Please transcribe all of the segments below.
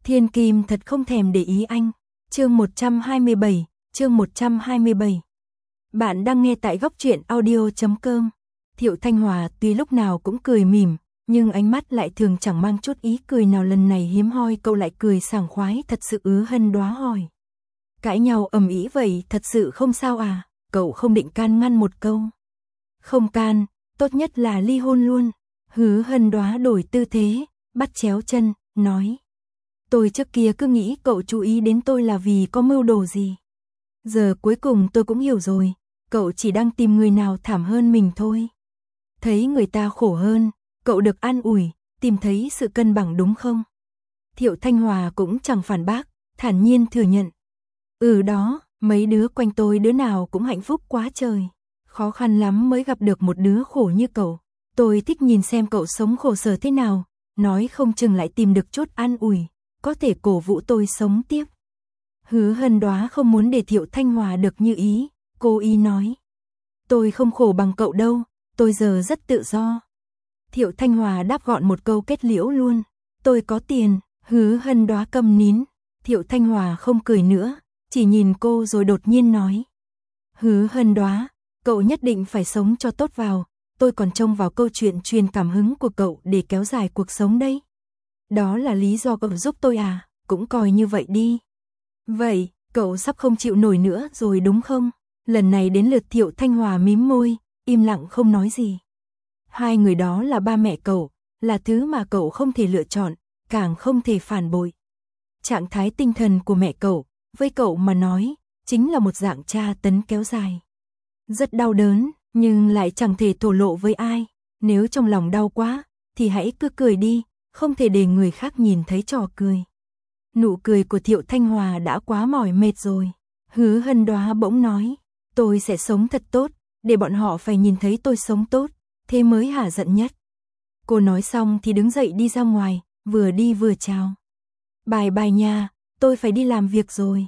Thiên Kim thật không thèm để ý anh. Chương 127, chương 127. Bạn đang nghe tại góc truyện audio.com. Thiệu Thanh Hòa tuy lúc nào cũng cười mỉm, nhưng ánh mắt lại thường chẳng mang chút ý cười nào. Lần này hiếm hoi cậu lại cười sảng khoái, thật sự Hứa Hân Đoá hỏi. Cãi nhau ầm ĩ vậy thật sự không sao à? Cậu không định can ngăn một câu. Không can, tốt nhất là ly hôn luôn. Hứa Hân Đoá đổi tư thế, bắt chéo chân, nói. Tôi trước kia cứ nghĩ cậu chú ý đến tôi là vì có mưu đồ gì. Giờ cuối cùng tôi cũng hiểu rồi, cậu chỉ đang tìm người nào thảm hơn mình thôi. Thấy người ta khổ hơn, cậu được an ủi, tìm thấy sự cân bằng đúng không? Thiệu Thanh Hòa cũng chẳng phản bác, thản nhiên thừa nhận. Đó, mấy đứa quanh tôi đứa nào cũng hạnh phúc quá trời. Khó khăn lắm mới gặp được một đứa khổ như cậu. Tôi thích nhìn xem cậu sống khổ sở thế nào, nói không chừng lại tìm được chút an ủi, có thể cổ vũ tôi sống tiếp. Hứa Hân Đoá không muốn để Thiệu Thanh Hòa được như ý, cô ý nói. Tôi không khổ bằng cậu đâu, tôi giờ rất tự do. Thiệu Thanh Hòa đáp gọn một câu kết liễu luôn. Tôi có tiền. Hứa Hân Đoá câm nín. Thiệu Thanh Hòa không cười nữa, chỉ nhìn cô rồi đột nhiên nói. Hứa Hân Đoá, cậu nhất định phải sống cho tốt vào. Tôi còn trông vào câu chuyện truyền cảm hứng của cậu để kéo dài cuộc sống đây. Đó là lý do cậu giúp tôi à, cũng coi như vậy đi. Vậy, cậu sắp không chịu nổi nữa rồi đúng không? Lần này đến lượt Thiệu Thanh Hòa mím môi, im lặng không nói gì. Hai người đó là ba mẹ cậu, là thứ mà cậu không thể lựa chọn, càng không thể phản bội. Trạng thái tinh thần của mẹ cậu, với cậu mà nói, chính là một dạng tra tấn kéo dài. Rất đau đớn, nhưng lại chẳng thể thổ lộ với ai. Nếu trong lòng đau quá, thì hãy cứ cười đi, không thể để người khác nhìn thấy trò cười. Nụ cười của Thiệu Thanh Hòa đã quá mỏi mệt rồi. Hứa Hân Đoá bỗng nói, tôi sẽ sống thật tốt, để bọn họ phải nhìn thấy tôi sống tốt, thế mới hả giận nhất. Cô nói xong thì đứng dậy đi ra ngoài, vừa đi vừa chào. Bye bye nha, tôi phải đi làm việc rồi.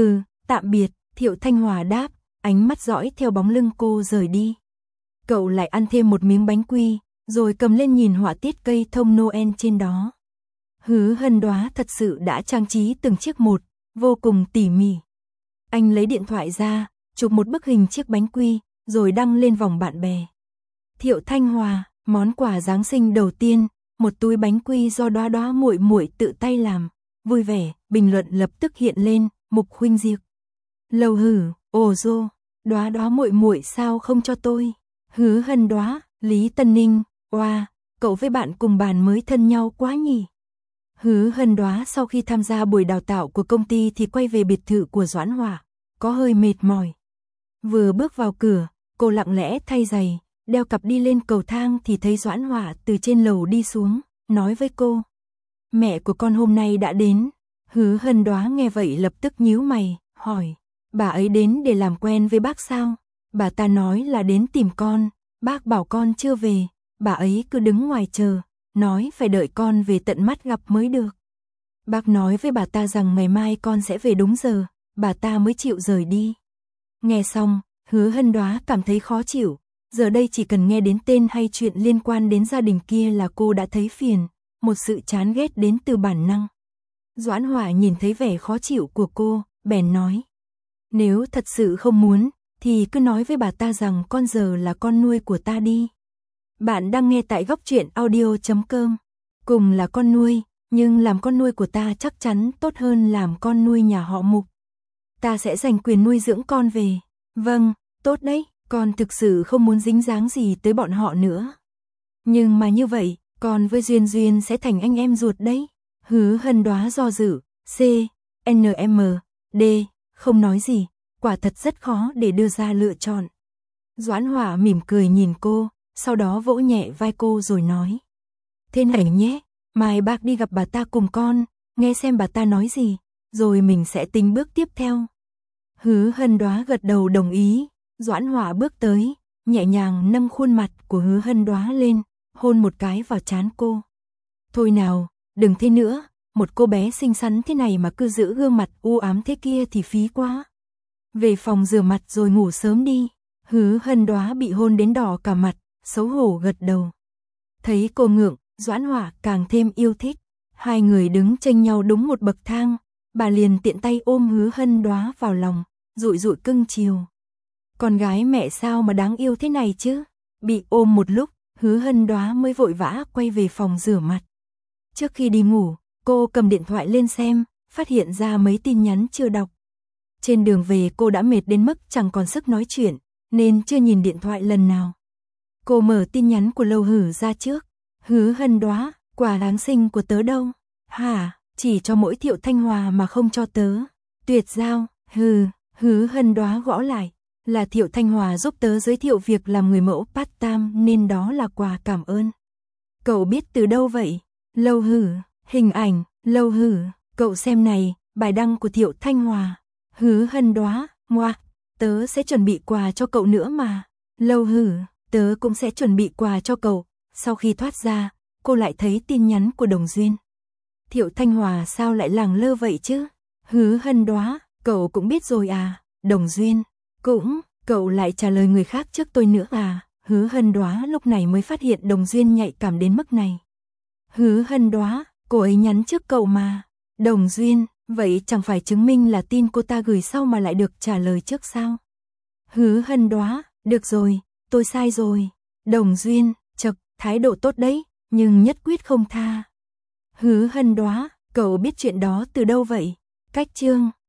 Tạm biệt, Thiệu Thanh Hòa đáp, ánh mắt dõi theo bóng lưng cô rời đi. Cậu lại ăn thêm một miếng bánh quy, rồi cầm lên nhìn họa tiết cây thông Noel trên đó. Hứa Hân Đoá thật sự đã trang trí từng chiếc một, vô cùng tỉ mỉ. Anh lấy điện thoại ra, chụp một bức hình chiếc bánh quy, rồi đăng lên vòng bạn bè. Thiệu Thanh Hòa, món quà Giáng sinh đầu tiên, một túi bánh quy do Đoá Đoá muội muội tự tay làm. Vui vẻ, bình luận lập tức hiện lên, Mục Khuynh Diệp. Lầu hử, ồ dô, Đoá Đoá muội muội sao không cho tôi? Hứa Hân Đoá, Lý Tân Ninh, oa, cậu với bạn cùng bàn mới thân nhau quá nhỉ? Hứa Hân Đoá sau khi tham gia buổi đào tạo của công ty thì quay về biệt thự của Doãn Hòa, có hơi mệt mỏi. Vừa bước vào cửa, cô lặng lẽ thay giày, đeo cặp đi lên cầu thang thì thấy Doãn Hòa từ trên lầu đi xuống, nói với cô. Mẹ của con hôm nay đã đến. Hứa Hân Đoá nghe vậy lập tức nhíu mày, hỏi. Bà ấy đến để làm quen với bác sao? Bà ta nói là đến tìm con, bác bảo con chưa về, bà ấy cứ đứng ngoài chờ, nói phải đợi con về tận mắt gặp mới được. Bác nói với bà ta rằng ngày mai con sẽ về đúng giờ, bà ta mới chịu rời đi. Nghe xong, Hứa Hân Đoá cảm thấy khó chịu, giờ đây chỉ cần nghe đến tên hay chuyện liên quan đến gia đình kia là cô đã thấy phiền, một sự chán ghét đến từ bản năng. Doãn Hòa nhìn thấy vẻ khó chịu của cô, bèn nói. Nếu thật sự không muốn, thì cứ nói với bà ta rằng con giờ là con nuôi của ta đi. Bạn đang nghe tại góc truyện audio.com. Cùng là con nuôi, nhưng làm con nuôi của ta chắc chắn tốt hơn làm con nuôi nhà họ Mục. Ta sẽ giành quyền nuôi dưỡng con về. Vâng, tốt đấy, con thực sự không muốn dính dáng gì tới bọn họ nữa. Nhưng mà như vậy, con với Duyên Duyên sẽ thành anh em ruột đấy. Hứa Hân Đoá do dự, D, không nói gì, quả thật rất khó để đưa ra lựa chọn. Doãn Hòa mỉm cười nhìn cô, sau đó vỗ nhẹ vai cô rồi nói. Thế này nhé, mai bác đi gặp bà ta cùng con, nghe xem bà ta nói gì, rồi mình sẽ tính bước tiếp theo. Hứa Hân Đoá gật đầu đồng ý, Doãn Hòa bước tới, nhẹ nhàng nâng khuôn mặt của Hứa Hân Đoá lên, hôn một cái vào trán cô. Thôi nào, đừng thế nữa, một cô bé xinh xắn thế này mà cứ giữ gương mặt u ám thế kia thì phí quá. Về phòng rửa mặt rồi ngủ sớm đi. Hứa Hân Đoá bị hôn đến đỏ cả mặt, xấu hổ gật đầu. Thấy cô ngượng, Doãn Hòa càng thêm yêu thích. Hai người đứng chênh nhau đúng một bậc thang, bà liền tiện tay ôm Hứa Hân Đóa vào lòng, dụi dụi cưng chiều. Con gái mẹ sao mà đáng yêu thế này chứ? Bị ôm một lúc, Hứa Hân Đóa mới vội vã quay về phòng rửa mặt. Trước khi đi ngủ, cô cầm điện thoại lên xem, phát hiện ra mấy tin nhắn chưa đọc. Trên đường về cô đã mệt đến mức chẳng còn sức nói chuyện, nên chưa nhìn điện thoại lần nào. Cô mở tin nhắn của Lâu Hử ra trước. Hứa Hân Đóa, quà Giáng sinh của tớ đâu? Hả, chỉ cho mỗi Thiệu Thanh Hòa mà không cho tớ. Tuyệt giao, Hứa Hân Đóa gõ lại. Là Thiệu Thanh Hòa giúp tớ giới thiệu việc làm người mẫu part-time nên đó là quà cảm ơn. Cậu biết từ đâu vậy? Lâu Hử, hình ảnh, Lâu Hử, cậu xem này, bài đăng của Thiệu Thanh Hòa. Hứa Hân Đóa, ngoa, tớ sẽ chuẩn bị quà cho cậu nữa mà. Lâu Hử, tớ cũng sẽ chuẩn bị quà cho cậu. Sau khi thoát ra, cô lại thấy tin nhắn của Đồng Duyên. Thiệu Thanh Hòa sao lại lẳng lơ vậy chứ? Hứa Hân Đóa, cậu cũng biết rồi à? Đồng Duyên, cũng, cậu lại trả lời người khác trước tôi nữa à? Hứa Hân Đóa lúc này mới phát hiện Đồng Duyên nhạy cảm đến mức này. Hứa Hân Đóa, cô ấy nhắn trước cậu mà. Đồng Duyên, vậy chẳng phải chứng minh là tin cô ta gửi sau mà lại được trả lời trước sao? Hứa Hân Đóa, được rồi, tôi sai rồi. Đồng Duyên, chậc, thái độ tốt đấy, nhưng nhất quyết không tha. Hứa Hân Đóa, cậu biết chuyện đó từ đâu vậy? Cách chương